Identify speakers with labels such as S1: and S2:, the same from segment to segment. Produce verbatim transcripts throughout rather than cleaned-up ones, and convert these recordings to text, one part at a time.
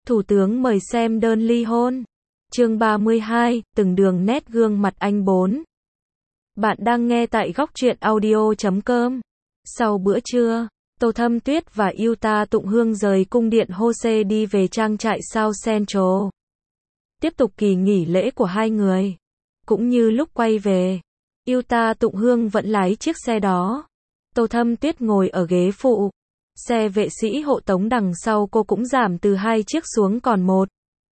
S1: Thủ tướng mời xem đơn ly hôn. Chương ba mươi hai, từng đường nét gương mặt anh bốn. Bạn đang nghe tại góc truyện audio chấm com. Sau bữa trưa, Tô Thâm Tuyết và Yuta Tụng Hương rời cung điện Hose đi về trang trại South Central. Tiếp tục kỳ nghỉ lễ của hai người. Cũng như lúc quay về, Yuta Tụng Hương vẫn lái chiếc xe đó. Tô Thâm Tuyết ngồi ở ghế phụ. Xe vệ sĩ hộ tống đằng sau cô cũng giảm từ hai chiếc xuống còn một.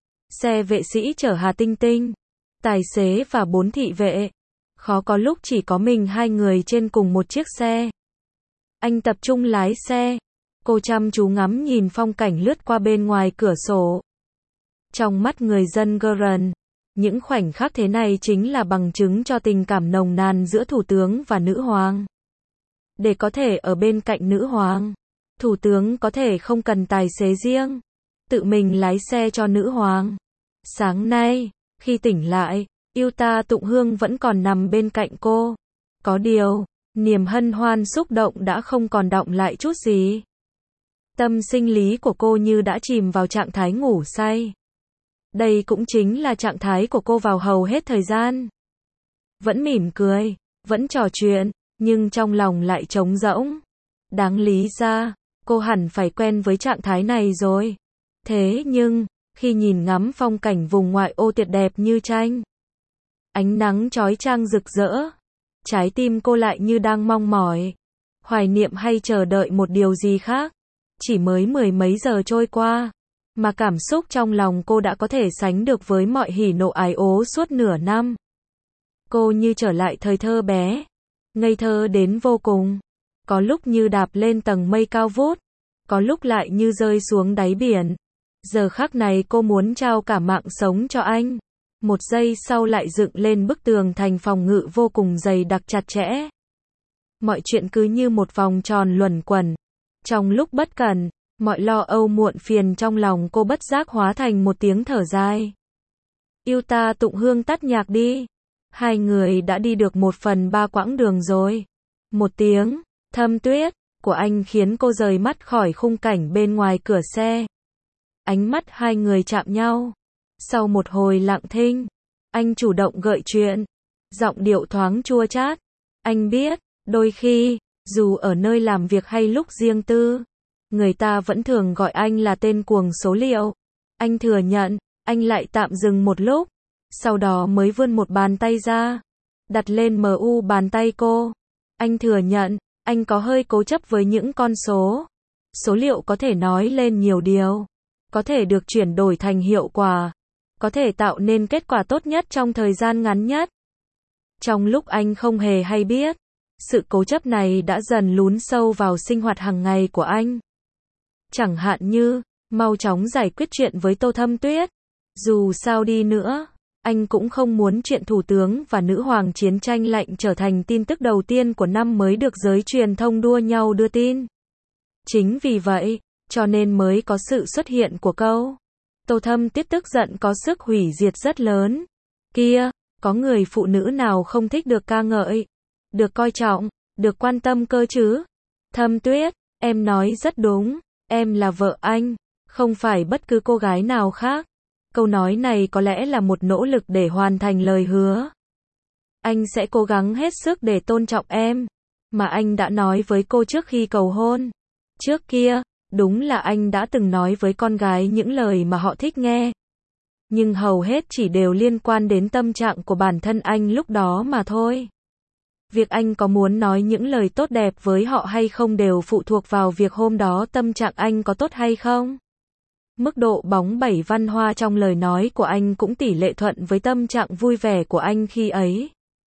S1: Xe vệ sĩ chở Hà Tinh Tinh, tài xế và bốn thị vệ. Khó có lúc chỉ có mình hai người trên cùng một chiếc xe. Anh tập trung lái xe. Cô chăm chú ngắm nhìn phong cảnh lướt qua bên ngoài cửa sổ. Trong mắt người dân Gurren, những khoảnh khắc thế này chính là bằng chứng cho tình cảm nồng nàn giữa thủ tướng và nữ hoàng. Để có thể ở bên cạnh nữ hoàng, thủ tướng có thể không cần tài xế riêng, tự mình lái xe cho nữ hoàng. Sáng nay, khi tỉnh lại, Yuta Tụng Hương vẫn còn nằm bên cạnh cô. Có điều, niềm hân hoan xúc động đã không còn đọng lại chút gì. Tâm sinh lý của cô như đã chìm vào trạng thái ngủ say. Đây cũng chính là trạng thái của cô vào hầu hết thời gian. Vẫn mỉm cười, vẫn trò chuyện, nhưng trong lòng lại trống rỗng. Đáng lý ra, cô hẳn phải quen với trạng thái này rồi. Thế nhưng, khi nhìn ngắm phong cảnh vùng ngoại ô tuyệt đẹp như tranh, ánh nắng chói chang rực rỡ, trái tim cô lại như đang mong mỏi, hoài niệm hay chờ đợi một điều gì khác. Chỉ mới mười mấy giờ trôi qua, mà cảm xúc trong lòng cô đã có thể sánh được với mọi hỉ nộ ái ố suốt nửa năm. Cô như trở lại thời thơ bé, ngây thơ đến vô cùng. Có lúc như đạp lên tầng mây cao vút, có lúc lại như rơi xuống đáy biển. Giờ khắc này cô muốn trao cả mạng sống cho anh. Một giây sau lại dựng lên bức tường thành phòng ngự vô cùng dày đặc chặt chẽ. Mọi chuyện cứ như một vòng tròn luẩn quẩn. Trong lúc bất cẩn, mọi lo âu muộn phiền trong lòng cô bất giác hóa thành một tiếng thở dài. Yuta Tụng Hương tắt nhạc đi. Hai người đã đi được một phần ba quãng đường rồi. Một tiếng Thâm Tuyết của anh khiến cô rời mắt khỏi khung cảnh bên ngoài cửa xe. Ánh mắt hai người chạm nhau. Sau một hồi lặng thinh, anh chủ động gợi chuyện. Giọng điệu thoáng chua chát. Anh biết, đôi khi, dù ở nơi làm việc hay lúc riêng tư, người ta vẫn thường gọi anh là tên cuồng số liệu. Anh thừa nhận, anh lại tạm dừng một lúc. Sau đó mới vươn một bàn tay ra, đặt lên mu bàn tay cô. Anh thừa nhận, anh có hơi cố chấp với những con số. Số liệu có thể nói lên nhiều điều, có thể được chuyển đổi thành hiệu quả, có thể tạo nên kết quả tốt nhất trong thời gian ngắn nhất. Trong lúc anh không hề hay biết, sự cố chấp này đã dần lún sâu vào sinh hoạt hàng ngày của anh. Chẳng hạn như, mau chóng giải quyết chuyện với Tô Thâm Tuyết. Dù sao đi nữa, anh cũng không muốn chuyện thủ tướng và nữ hoàng chiến tranh lạnh trở thành tin tức đầu tiên của năm mới được giới truyền thông đua nhau đưa tin. Chính vì vậy, cho nên mới có sự xuất hiện của câu Tô Thâm Tuyết tức giận có sức hủy diệt rất lớn. Kia, có người phụ nữ nào không thích được ca ngợi, được coi trọng, được quan tâm cơ chứ? Thâm Tuyết, em nói rất đúng, em là vợ anh, không phải bất cứ cô gái nào khác. Câu nói này có lẽ là một nỗ lực để hoàn thành lời hứa. Anh sẽ cố gắng hết sức để tôn trọng em, mà anh đã nói với cô trước khi cầu hôn. Trước kia, đúng là anh đã từng nói với con gái những lời mà họ thích nghe. Nhưng hầu hết chỉ đều liên quan đến tâm trạng của bản thân anh lúc đó mà thôi. Việc anh có muốn nói những lời tốt đẹp với họ hay không đều phụ thuộc vào việc hôm đó tâm trạng anh có tốt hay không. Mức độ bóng bẩy văn hoa trong lời nói của anh cũng tỷ lệ thuận với tâm trạng vui vẻ của anh khi ấy.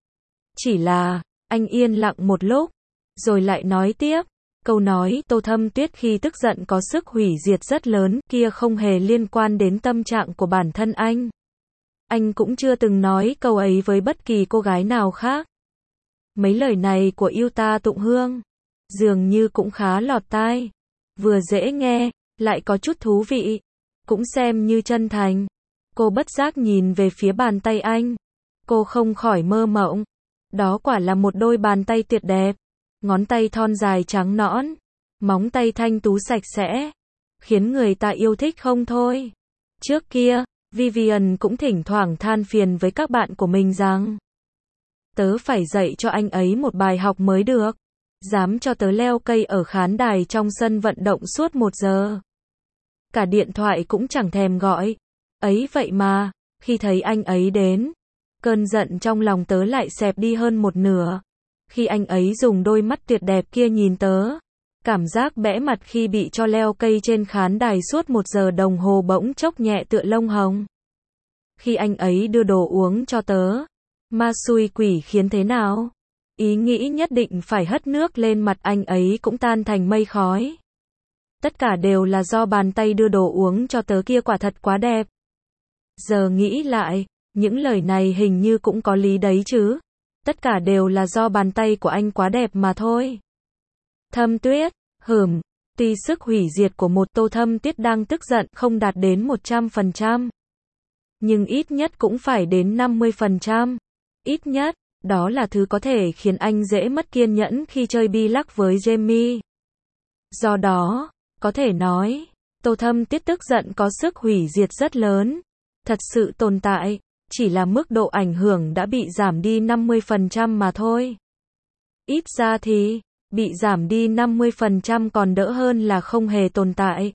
S1: Chỉ là, anh yên lặng một lúc, rồi lại nói tiếp. Câu nói Tô Thâm Tuyết khi tức giận có sức hủy diệt rất lớn kia không hề liên quan đến tâm trạng của bản thân anh. Anh cũng chưa từng nói câu ấy với bất kỳ cô gái nào khác. Mấy lời này của Yuta Tụng Hương dường như cũng khá lọt tai. Vừa dễ nghe, lại có chút thú vị, cũng xem như chân thành. Cô bất giác nhìn về phía bàn tay anh. Cô không khỏi mơ mộng. Đó quả là một đôi bàn tay tuyệt đẹp. Ngón tay thon dài trắng nõn, móng tay thanh tú sạch sẽ, khiến người ta yêu thích không thôi. Trước kia, Vivian cũng thỉnh thoảng than phiền với các bạn của mình rằng tớ phải dạy cho anh ấy một bài học mới được. Dám cho tớ leo cây ở khán đài trong sân vận động suốt một giờ. Cả điện thoại cũng chẳng thèm gọi. Ấy vậy mà, khi thấy anh ấy đến, cơn giận trong lòng tớ lại xẹp đi hơn một nửa. Khi anh ấy dùng đôi mắt tuyệt đẹp kia nhìn tớ, cảm giác bẽ mặt khi bị cho leo cây trên khán đài suốt một giờ đồng hồ bỗng chốc nhẹ tựa lông hồng. Khi anh ấy đưa đồ uống cho tớ, ma xui quỷ khiến thế nào? Ý nghĩ nhất định phải hất nước lên mặt anh ấy cũng tan thành mây khói. Tất cả đều là do bàn tay đưa đồ uống cho tớ kia quả thật quá đẹp. Giờ nghĩ lại, những lời này hình như cũng có lý đấy chứ. Tất cả đều là do bàn tay của anh quá đẹp mà thôi. Thâm Tuyết, hửm, tuy sức hủy diệt của một Tô Thâm Tuyết đang tức giận không đạt đến một trăm phần trăm. Nhưng ít nhất cũng phải đến năm mươi phần trăm. Ít nhất, đó là thứ có thể khiến anh dễ mất kiên nhẫn khi chơi bi lắc với Jamie. Do đó, có thể nói, Tô Thâm Tuyết tức giận có sức hủy diệt rất lớn. Thật sự tồn tại, chỉ là mức độ ảnh hưởng đã bị giảm đi năm mươi phần trăm mà thôi. Ít ra thì, bị giảm đi năm mươi phần trăm còn đỡ hơn là không hề tồn tại.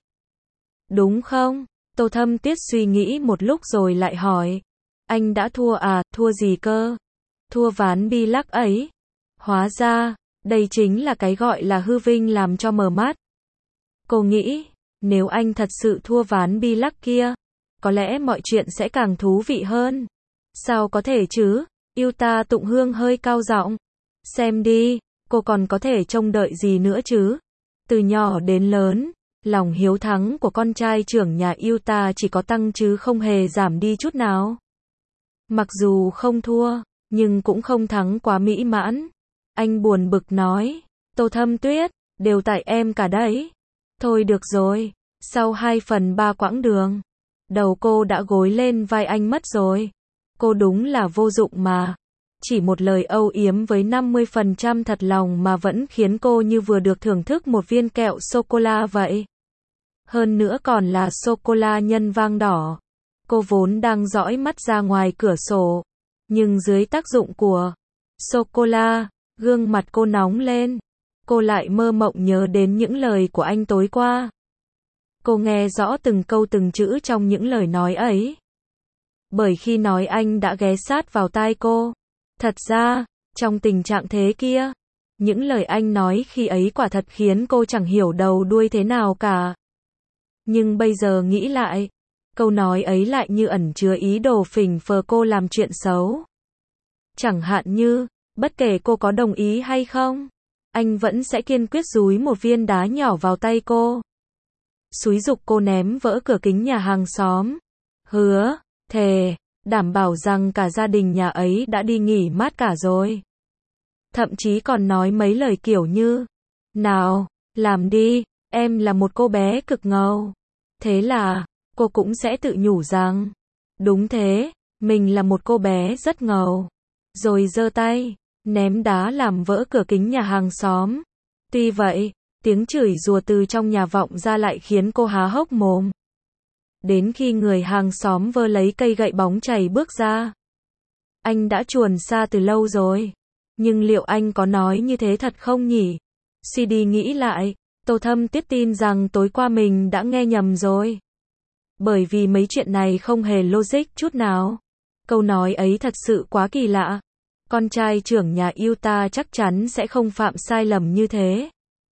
S1: Đúng không? Tô Thâm Tuyết suy nghĩ một lúc rồi lại hỏi. Anh đã thua à, thua gì cơ? Thua ván bi lắc ấy. Hóa ra, đây chính là cái gọi là hư vinh làm cho mờ mắt. Cô nghĩ, nếu anh thật sự thua ván bi lắc kia, có lẽ mọi chuyện sẽ càng thú vị hơn. Sao có thể chứ? Yuta Tụng Hương hơi cao giọng. Xem đi, cô còn có thể trông đợi gì nữa chứ? Từ nhỏ đến lớn, lòng hiếu thắng của con trai trưởng nhà Yuta chỉ có tăng chứ không hề giảm đi chút nào. Mặc dù không thua, nhưng cũng không thắng quá mỹ mãn. Anh buồn bực nói, Tô Thâm Tuyết, đều tại em cả đấy. Thôi được rồi, sau hai phần ba quãng đường, đầu cô đã gối lên vai anh mất rồi. Cô đúng là vô dụng mà. Chỉ một lời âu yếm với năm mươi phần trăm thật lòng mà vẫn khiến cô như vừa được thưởng thức một viên kẹo sô-cô-la vậy. Hơn nữa còn là sô-cô-la nhân vang đỏ. Cô vốn đang dõi mắt ra ngoài cửa sổ. Nhưng dưới tác dụng của sô-cô-la, gương mặt cô nóng lên. Cô lại mơ mộng nhớ đến những lời của anh tối qua. Cô nghe rõ từng câu từng chữ trong những lời nói ấy. Bởi khi nói anh đã ghé sát vào tai cô. Thật ra, trong tình trạng thế kia, những lời anh nói khi ấy quả thật khiến cô chẳng hiểu đầu đuôi thế nào cả. Nhưng bây giờ nghĩ lại, câu nói ấy lại như ẩn chứa ý đồ phỉnh phờ cô làm chuyện xấu. Chẳng hạn như, bất kể cô có đồng ý hay không, anh vẫn sẽ kiên quyết dúi một viên đá nhỏ vào tay cô. Xúi giục cô ném vỡ cửa kính nhà hàng xóm. Hứa, thề, đảm bảo rằng cả gia đình nhà ấy đã đi nghỉ mát cả rồi. Thậm chí còn nói mấy lời kiểu như, nào, làm đi, em là một cô bé cực ngầu. Thế là, cô cũng sẽ tự nhủ rằng, đúng thế, mình là một cô bé rất ngầu. Rồi giơ tay, ném đá làm vỡ cửa kính nhà hàng xóm. Tuy vậy, tiếng chửi rủa từ trong nhà vọng ra lại khiến cô há hốc mồm. Đến khi người hàng xóm vơ lấy cây gậy bóng chày bước ra. Anh đã chuồn xa từ lâu rồi. Nhưng liệu anh có nói như thế thật không nhỉ? xê đê nghĩ lại, Tô Thâm Tuyết tin rằng tối qua mình đã nghe nhầm rồi. Bởi vì mấy chuyện này không hề logic chút nào. Câu nói ấy thật sự quá kỳ lạ. Con trai trưởng nhà Yuta chắc chắn sẽ không phạm sai lầm như thế.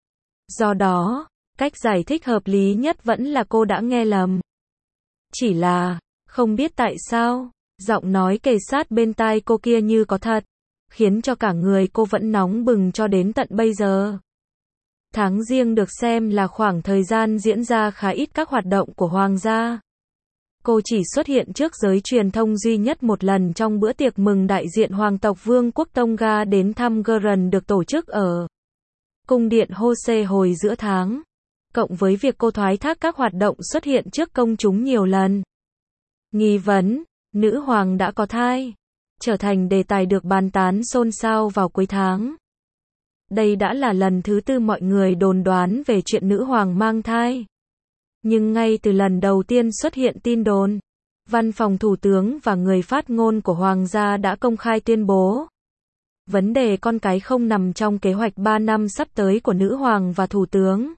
S1: Do đó, cách giải thích hợp lý nhất vẫn là cô đã nghe lầm. Chỉ là, không biết tại sao, giọng nói kề sát bên tai cô kia như có thật, khiến cho cả người cô vẫn nóng bừng cho đến tận bây giờ. Tháng Giêng được xem là khoảng thời gian diễn ra khá ít các hoạt động của Hoàng gia. Cô chỉ xuất hiện trước giới truyền thông duy nhất một lần trong bữa tiệc mừng đại diện Hoàng tộc Vương quốc Tonga đến thăm Gurren được tổ chức ở cung điện Hose hồi giữa tháng. Cộng với việc cô thoái thác các hoạt động xuất hiện trước công chúng nhiều lần. Nghi vấn, nữ hoàng đã có thai, trở thành đề tài được bàn tán xôn xao vào cuối tháng. Đây đã là lần thứ tư mọi người đồn đoán về chuyện nữ hoàng mang thai. Nhưng ngay từ lần đầu tiên xuất hiện tin đồn, Văn phòng Thủ tướng và người phát ngôn của Hoàng gia đã công khai tuyên bố, vấn đề con cái không nằm trong kế hoạch ba năm sắp tới của Nữ Hoàng và Thủ tướng.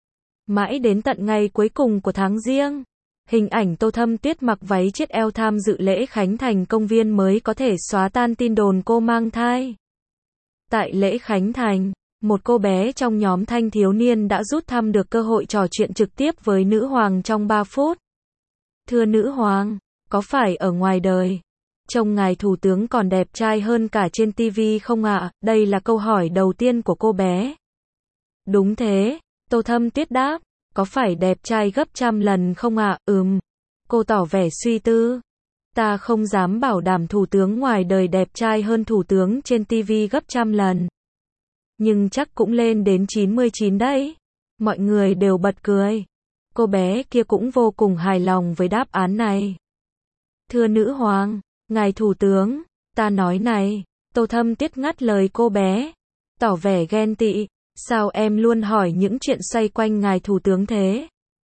S1: Mãi đến tận ngày cuối cùng của tháng Giêng, hình ảnh Tô Thâm Tuyết mặc váy chiếc eo tham dự lễ khánh thành công viên mới có thể xóa tan tin đồn cô mang thai. Tại lễ khánh thành, một cô bé trong nhóm thanh thiếu niên đã rút thăm được cơ hội trò chuyện trực tiếp với Nữ Hoàng trong ba phút. Thưa Nữ Hoàng, có phải ở ngoài đời, trông ngài Thủ tướng còn đẹp trai hơn cả trên ti vi không ạ? Đây là câu hỏi đầu tiên của cô bé. Đúng thế, Tô Thâm Tuyết đáp, có phải đẹp trai gấp trăm lần không ạ? Ừm. Cô tỏ vẻ suy tư. Ta không dám bảo đảm Thủ tướng ngoài đời đẹp trai hơn Thủ tướng trên ti vi gấp trăm lần. Nhưng chắc cũng lên đến chín mươi chín đấy. Mọi người đều bật cười. Cô bé kia cũng vô cùng hài lòng với đáp án này. Thưa Nữ Hoàng, ngài Thủ tướng, ta nói này, Tô Thâm Tuyết ngắt lời cô bé, tỏ vẻ ghen tị, sao em luôn hỏi những chuyện xoay quanh ngài Thủ tướng thế?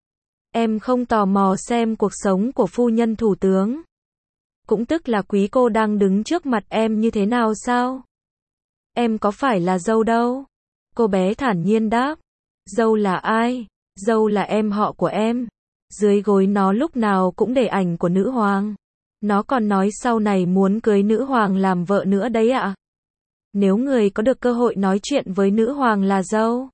S1: Em không tò mò xem cuộc sống của phu nhân Thủ tướng, cũng tức là quý cô đang đứng trước mặt em như thế nào sao? Em có phải là dâu đâu? Cô bé thản nhiên đáp, dâu là ai? Dâu là em họ của em. Dưới gối nó lúc nào cũng để ảnh của Nữ Hoàng. Nó còn nói sau này muốn cưới Nữ Hoàng làm vợ nữa đấy ạ. Nếu người có được cơ hội nói chuyện với Nữ Hoàng là dâu,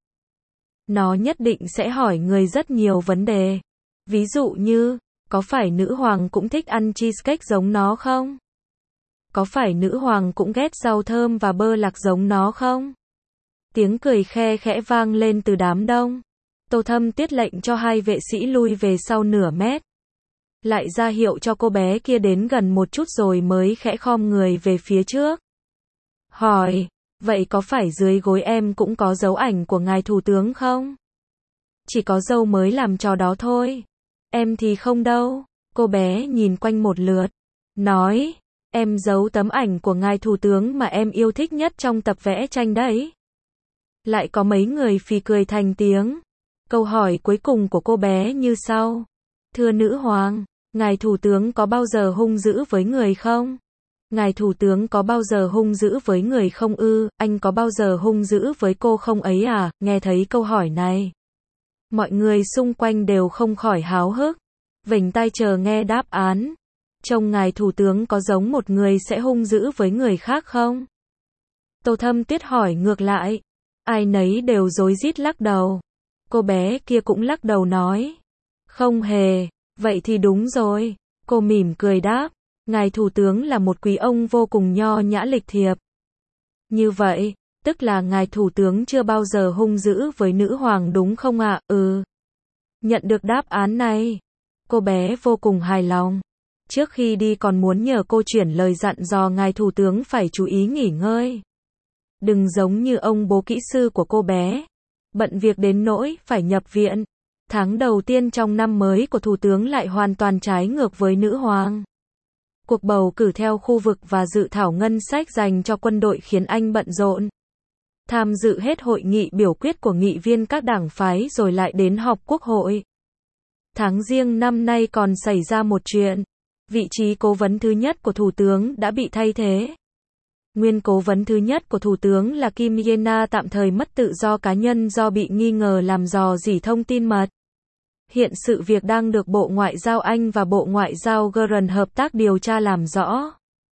S1: nó nhất định sẽ hỏi người rất nhiều vấn đề. Ví dụ như, có phải Nữ Hoàng cũng thích ăn cheesecake giống nó không? Có phải Nữ Hoàng cũng ghét rau thơm và bơ lạc giống nó không? Tiếng cười khe khẽ vang lên từ đám đông. Tô Thâm Tuyết lệnh cho hai vệ sĩ lui về sau nửa mét. Lại ra hiệu cho cô bé kia đến gần một chút rồi mới khẽ khom người về phía trước. Hỏi, vậy có phải dưới gối em cũng có dấu ảnh của ngài Thủ tướng không? Chỉ có dâu mới làm trò đó thôi. Em thì không đâu. Cô bé nhìn quanh một lượt. Nói, em giấu tấm ảnh của ngài Thủ tướng mà em yêu thích nhất trong tập vẽ tranh đấy. Lại có mấy người phì cười thành tiếng. Câu hỏi cuối cùng của cô bé như sau. Thưa Nữ Hoàng, ngài Thủ tướng có bao giờ hung dữ với người không? Ngài Thủ tướng có bao giờ hung dữ với người không ư? Anh có bao giờ hung dữ với cô không ấy à? Nghe thấy câu hỏi này, mọi người xung quanh đều không khỏi háo hức, vểnh tai chờ nghe đáp án. Trông ngài Thủ tướng có giống một người sẽ hung dữ với người khác không? Tô Thâm Tuyết hỏi ngược lại. Ai nấy đều rối rít lắc đầu. Cô bé kia cũng lắc đầu nói. Không hề, vậy thì đúng rồi. Cô mỉm cười đáp. Ngài Thủ tướng là một quý ông vô cùng nho nhã lịch thiệp. Như vậy, tức là ngài Thủ tướng chưa bao giờ hung dữ với Nữ Hoàng đúng không ạ? Ừ. Nhận được đáp án này, cô bé vô cùng hài lòng. Trước khi đi còn muốn nhờ cô chuyển lời dặn dò ngài Thủ tướng phải chú ý nghỉ ngơi. Đừng giống như ông bố kỹ sư của cô bé, bận việc đến nỗi phải nhập viện. Tháng đầu tiên trong năm mới của Thủ tướng lại hoàn toàn trái ngược với Nữ Hoàng. Cuộc bầu cử theo khu vực và dự thảo ngân sách dành cho quân đội khiến anh bận rộn. Tham dự hết hội nghị biểu quyết của nghị viên các đảng phái rồi lại đến họp quốc hội. Tháng Giêng năm nay còn xảy ra một chuyện. Vị trí cố vấn thứ nhất của Thủ tướng đã bị thay thế. Nguyên cố vấn thứ nhất của Thủ tướng là Kim Ye-na tạm thời mất tự do cá nhân do bị nghi ngờ làm rò rỉ thông tin mật. Hiện sự việc đang được Bộ Ngoại giao Anh và Bộ Ngoại giao Iran hợp tác điều tra làm rõ.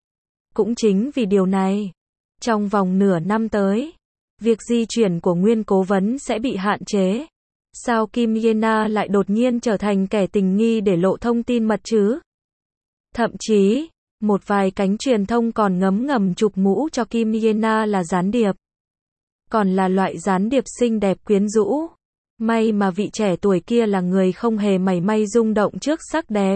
S1: Cũng chính vì điều này, trong vòng nửa năm tới, việc di chuyển của nguyên cố vấn sẽ bị hạn chế. Sao Kim Ye-na lại đột nhiên trở thành kẻ tình nghi để lộ thông tin mật chứ? Thậm chí, một vài cánh truyền thông còn ngấm ngầm chụp mũ cho Kim Ye-na là gián điệp. Còn là loại gián điệp xinh đẹp quyến rũ. May mà vị trẻ tuổi kia là người không hề mảy may rung động trước sắc đẹp.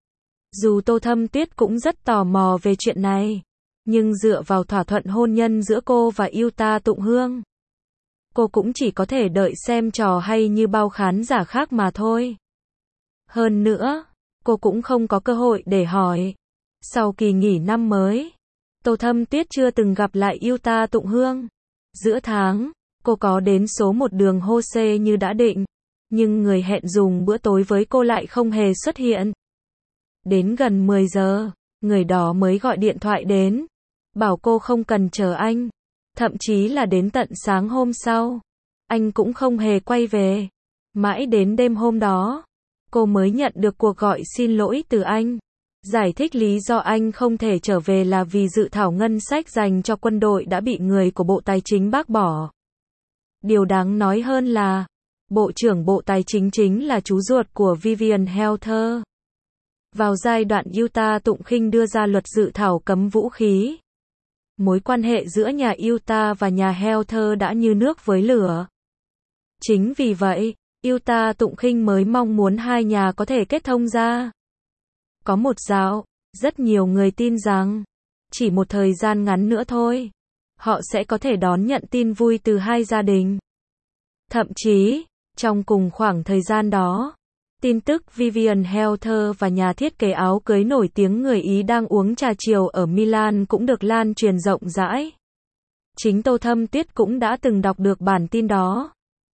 S1: Dù Tô Thâm Tuyết cũng rất tò mò về chuyện này, nhưng dựa vào thỏa thuận hôn nhân giữa cô và Yuta Tụng Hương, cô cũng chỉ có thể đợi xem trò hay như bao khán giả khác mà thôi. Hơn nữa, cô cũng không có cơ hội để hỏi. Sau kỳ nghỉ năm mới, Tô Thâm Tuyết chưa từng gặp lại Yuta Tụng Hương. Giữa tháng, cô có đến số một đường Hose như đã định. Nhưng người hẹn dùng bữa tối với cô lại không hề xuất hiện. Đến gần mười giờ, người đó mới gọi điện thoại đến, bảo cô không cần chờ anh. Thậm chí là đến tận sáng hôm sau, anh cũng không hề quay về. Mãi đến đêm hôm đó, cô mới nhận được cuộc gọi xin lỗi từ anh. Giải thích lý do anh không thể trở về là vì dự thảo ngân sách dành cho quân đội đã bị người của Bộ Tài chính bác bỏ. Điều đáng nói hơn là, Bộ trưởng Bộ Tài chính chính là chú ruột của Vivian Helther. Vào giai đoạn Utah tụng khinh đưa ra luật dự thảo cấm vũ khí, mối quan hệ giữa nhà Utah và nhà Helther đã như nước với lửa. Chính vì vậy, Utah tụng khinh mới mong muốn hai nhà có thể kết thông ra. Có một dạo, rất nhiều người tin rằng, chỉ một thời gian ngắn nữa thôi, họ sẽ có thể đón nhận tin vui từ hai gia đình. Thậm chí, trong cùng khoảng thời gian đó, tin tức Vivian Helther và nhà thiết kế áo cưới nổi tiếng người Ý đang uống trà chiều ở Milan cũng được lan truyền rộng rãi. Chính Tô Thâm Tuyết cũng đã từng đọc được bản tin đó.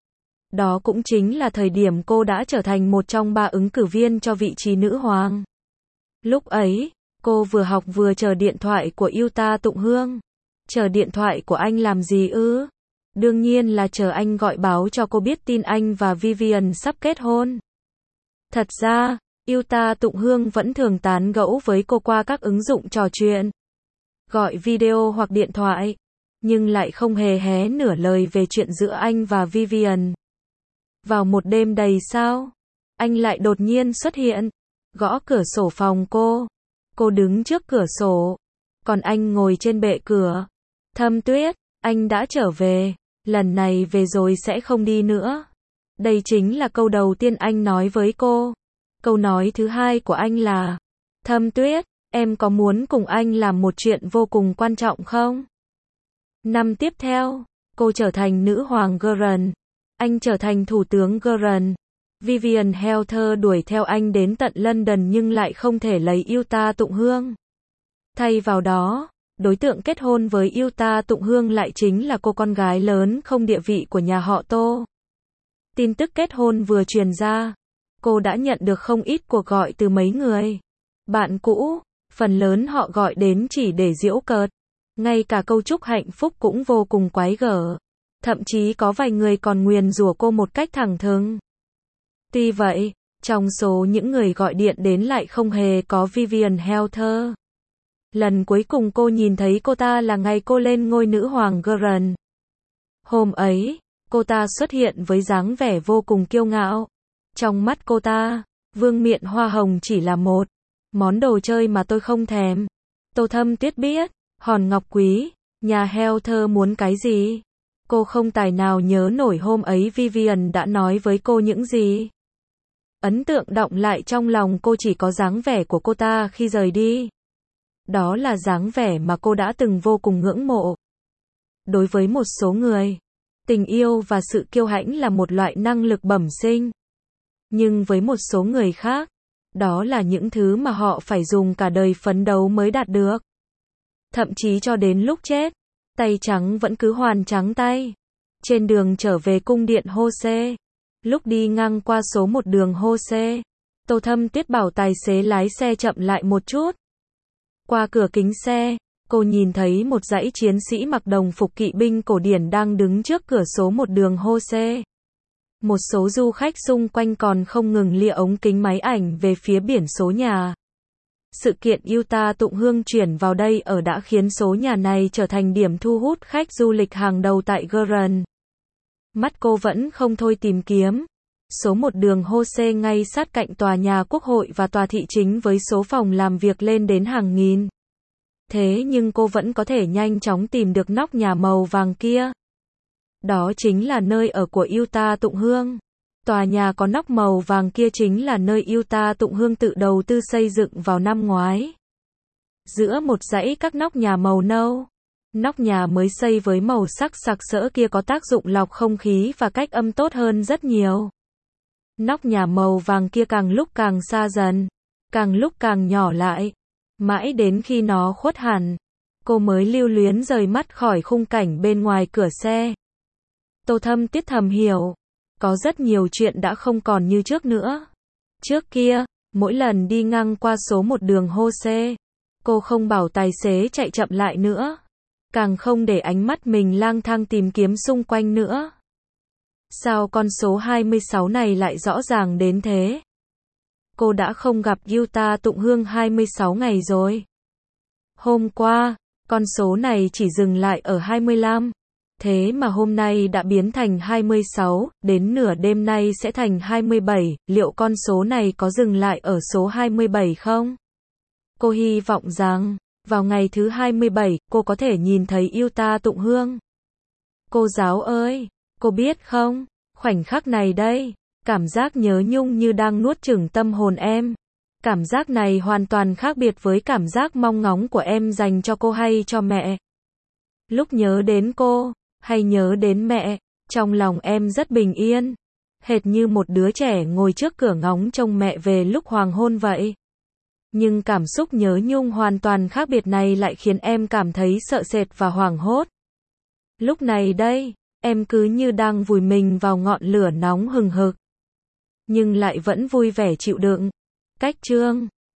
S1: Đó cũng chính là thời điểm cô đã trở thành một trong ba ứng cử viên cho vị trí nữ hoàng. Lúc ấy, cô vừa học vừa chờ điện thoại của Utah Tụng Hương. Chờ điện thoại của anh làm gì ư? Đương nhiên là chờ anh gọi báo cho cô biết tin anh và Vivian sắp kết hôn. Thật ra, Utah Tụng Hương vẫn thường tán gẫu với cô qua các ứng dụng trò chuyện, gọi video hoặc điện thoại, nhưng lại không hề hé nửa lời về chuyện giữa anh và Vivian. Vào một đêm đầy sao, anh lại đột nhiên xuất hiện, gõ cửa sổ phòng cô. Cô đứng trước cửa sổ, còn anh ngồi trên bệ cửa. Thâm Tuyết, anh đã trở về, lần này về rồi sẽ không đi nữa. Đây chính là câu đầu tiên anh nói với cô. Câu nói thứ hai của anh là, Thâm Tuyết, em có muốn cùng anh làm một chuyện vô cùng quan trọng không? Năm tiếp theo, cô trở thành nữ hoàng Gordon. Anh trở thành thủ tướng Gordon. Vivian Helther đuổi theo anh đến tận London nhưng lại không thể lấy Utah Tụng Hương. Thay vào đó, đối tượng kết hôn với Utah Tụng Hương lại chính là cô con gái lớn không địa vị của nhà họ Tô. Tin tức kết hôn vừa truyền ra, cô đã nhận được không ít cuộc gọi từ mấy người bạn cũ, phần lớn họ gọi đến chỉ để giễu cợt. Ngay cả câu chúc hạnh phúc cũng vô cùng quái gở. Thậm chí có vài người còn nguyền rủa cô một cách thẳng thừng. Tuy vậy, trong số những người gọi điện đến lại không hề có Vivian Helther. Lần cuối cùng cô nhìn thấy cô ta là ngày cô lên ngôi nữ hoàng Gordon. Hôm ấy, cô ta xuất hiện với dáng vẻ vô cùng kiêu ngạo. Trong mắt cô ta, vương miện hoa hồng chỉ là một món đồ chơi mà tôi không thèm. Tô Thâm Tuyết biết, hòn ngọc quý, nhà Helther muốn cái gì? Cô không tài nào nhớ nổi hôm ấy Vivian đã nói với cô những gì. Ấn tượng đọng lại trong lòng cô chỉ có dáng vẻ của cô ta khi rời đi. Đó là dáng vẻ mà cô đã từng vô cùng ngưỡng mộ. Đối với một số người, tình yêu và sự kiêu hãnh là một loại năng lực bẩm sinh. Nhưng với một số người khác, đó là những thứ mà họ phải dùng cả đời phấn đấu mới đạt được. Thậm chí cho đến lúc chết, tay trắng vẫn cứ hoàn trắng tay. Trên đường trở về cung điện Hô-xê, lúc đi ngang qua số một đường Hô-xê, Tô Thâm Tuyết bảo tài xế lái xe chậm lại một chút. Qua cửa kính xe, cô nhìn thấy một dãy chiến sĩ mặc đồng phục kỵ binh cổ điển đang đứng trước cửa số một đường Hô-xê. Một số du khách xung quanh còn không ngừng lia ống kính máy ảnh về phía biển số nhà. Sự kiện Utah Tụng Hương chuyển vào đây ở đã khiến số nhà này trở thành điểm thu hút khách du lịch hàng đầu tại Gordon. Mắt cô vẫn không thôi tìm kiếm. Số một đường Hô-xê ngay sát cạnh tòa nhà quốc hội và tòa thị chính với số phòng làm việc lên đến hàng nghìn. Thế nhưng cô vẫn có thể nhanh chóng tìm được nóc nhà màu vàng kia. Đó chính là nơi ở của Utah Tụng Hương. Tòa nhà có nóc màu vàng kia chính là nơi Utah Tụng Hương tự đầu tư xây dựng vào năm ngoái. Giữa một dãy các nóc nhà màu nâu, nóc nhà mới xây với màu sắc sặc sỡ kia có tác dụng lọc không khí và cách âm tốt hơn rất nhiều. Nóc nhà màu vàng kia càng lúc càng xa dần, càng lúc càng nhỏ lại, mãi đến khi nó khuất hẳn, cô mới lưu luyến rời mắt khỏi khung cảnh bên ngoài cửa xe. Tô Thâm Tuyết thầm hiểu, Có rất nhiều chuyện đã không còn như trước nữa. Trước kia, mỗi lần đi ngang qua số một đường Hô-se, cô không bảo tài xế chạy chậm lại nữa. Càng không để ánh mắt mình lang thang tìm kiếm xung quanh nữa. Sao con số hai mươi sáu này lại rõ ràng đến thế? Cô đã không gặp Yuta Tụng Hương hai mươi sáu ngày rồi. Hôm qua, con số này chỉ dừng lại ở hai mươi lăm. Thế mà hôm nay đã biến thành hai mươi sáu, đến nửa đêm nay sẽ thành hai mươi bảy, liệu con số này có dừng lại ở số hai mươi bảy không? Cô hy vọng rằng, vào ngày thứ hai mươi bảy, cô có thể nhìn thấy Yuta Tụng Hương. Cô giáo ơi, cô biết không, khoảnh khắc này đây, cảm giác nhớ nhung như đang nuốt chửng tâm hồn em. Cảm giác này hoàn toàn khác biệt với cảm giác mong ngóng của em dành cho cô hay cho mẹ. Lúc nhớ đến cô, hay nhớ đến mẹ, trong lòng em rất bình yên. Hệt như một đứa trẻ ngồi trước cửa ngóng trông mẹ về lúc hoàng hôn vậy. Nhưng cảm xúc nhớ nhung hoàn toàn khác biệt này lại khiến em cảm thấy sợ sệt và hoảng hốt. Lúc này đây, em cứ như đang vùi mình vào ngọn lửa nóng hừng hực. Nhưng lại vẫn vui vẻ chịu đựng. Cách chương